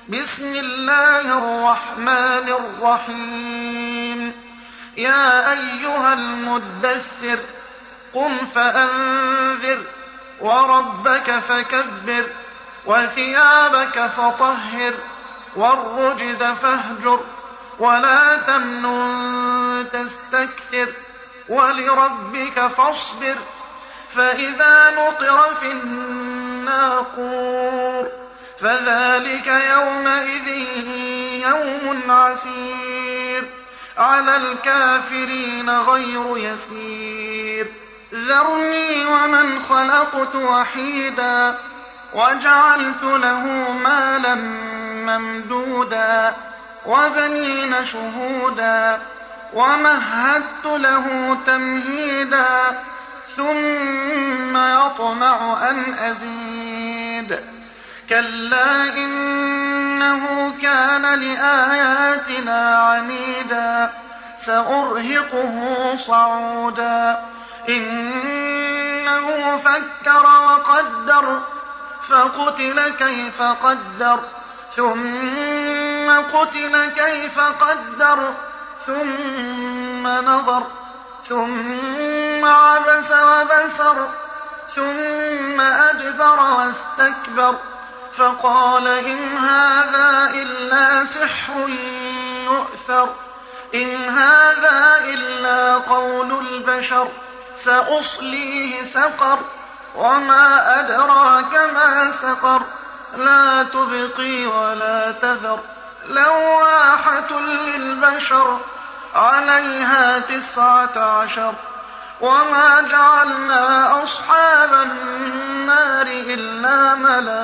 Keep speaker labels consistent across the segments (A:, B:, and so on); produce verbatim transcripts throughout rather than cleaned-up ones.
A: بسم الله الرحمن الرحيم يا أيها المدثر قم فأنذر وربك فكبر وثيابك فطهر والرجز فاهجر ولا تمنن تستكثر ولربك فاصبر فإذا نقر في الناقور فذلك يومئذ يوم عسير على الكافرين غير يسير ذرني ومن خلقت وحيدا وجعلت له مالا ممدودا وبنين شهودا ومهدت له تمهيدا ثم يطمع أن أزيد كلا إنه كان لآياتنا عنيدا سأرهقه صعودا إنه فكر وقدر فقتل كيف قدر ثم قتل كيف قدر ثم نظر ثم عبس وبسر ثم أدبر واستكبر فقال إن هذا إلا سحر يؤثر إن هذا إلا قول البشر سأصليه سقر وما أدراك ما سقر لا تبقي ولا تذر لواحة للبشر عليها تسعة عشر وما جعلنا أصحاب النار إلا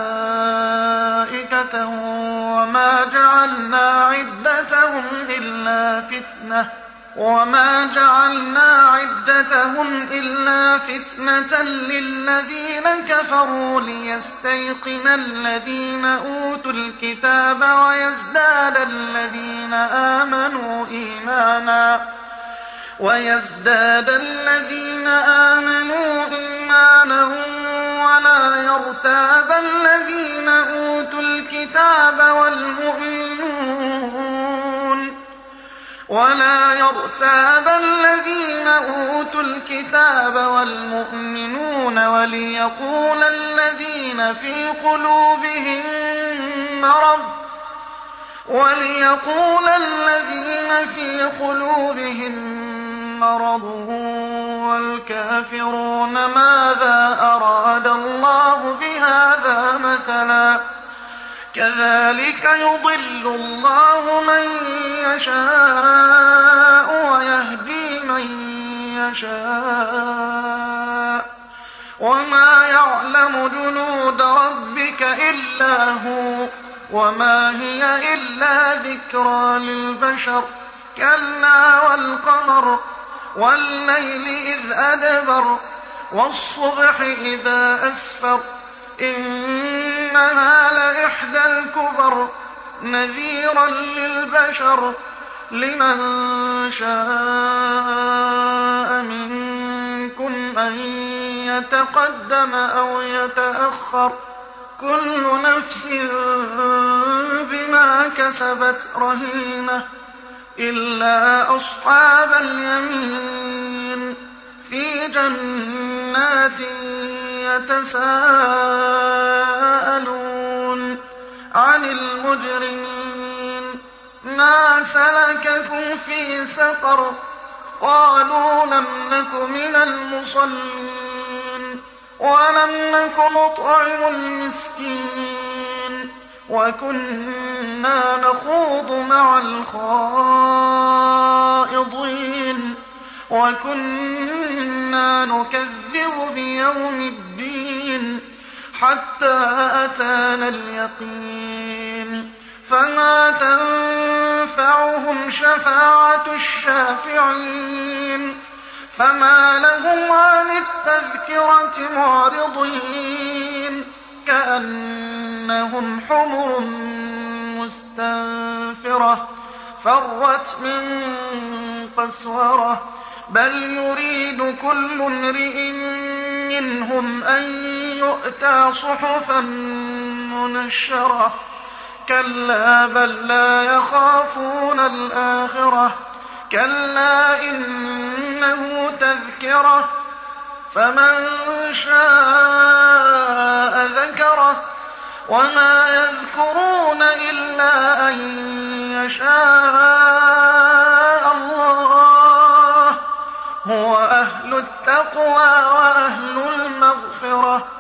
A: ملائكة وما جعلنا عدتهم إلا فتنة وما جعلنا عدتهم إلا فتنة للذين كفروا ليستيقن الذين أوتوا الكتاب ويزداد الذين آمنوا إيمانا ويزداد الذين آمنوا إيمانا ولا يرتاب الذين أوتوا الكتاب والمؤمنون ولا يرتاب الذين أوتوا الكتاب والمؤمنون وليقول الذين في قلوبهم مرض وليقول الذين في قلوبهم مرض والكافرون ماذا أراد الله بهذا مثلا كذلك يضل الله من يشاء ويهدي من يشاء وما يعلم جنود ربك إلا هو وما هي إلا ذكرى للبشر كلا والقمر والليل إذ أدبر والصبح إذا أسفر إنها لإحدى الكبر نذيرا للبشر لمن شاء منكم أن يتقدم أو يتأخر كل نفس بما كسبت رهينة إلا أصحاب اليمين في جنات يتساءلون عن المجرمين ما سلككم في سقر قالوا لم نك من المصلين ولم نك نطعم المسكين وكنا نخوض مع الخائضين وكنا نكذب بيوم الدين حتى أتانا اليقين فما تنفعهم شفاعة الشافعين فما لهم عن التذكرة معرضين كأنهم حمر مستنفرة فرت من قسورة بل يريد كل امرئ منهم أن يؤتى صحفا منشرة كلا بل لا يخافون الآخرة كلا إنه تذكرة فمن شاء ذكره وما يذكرون إلا أن يشاء الله هو أهل التقوى وأهل المغفرة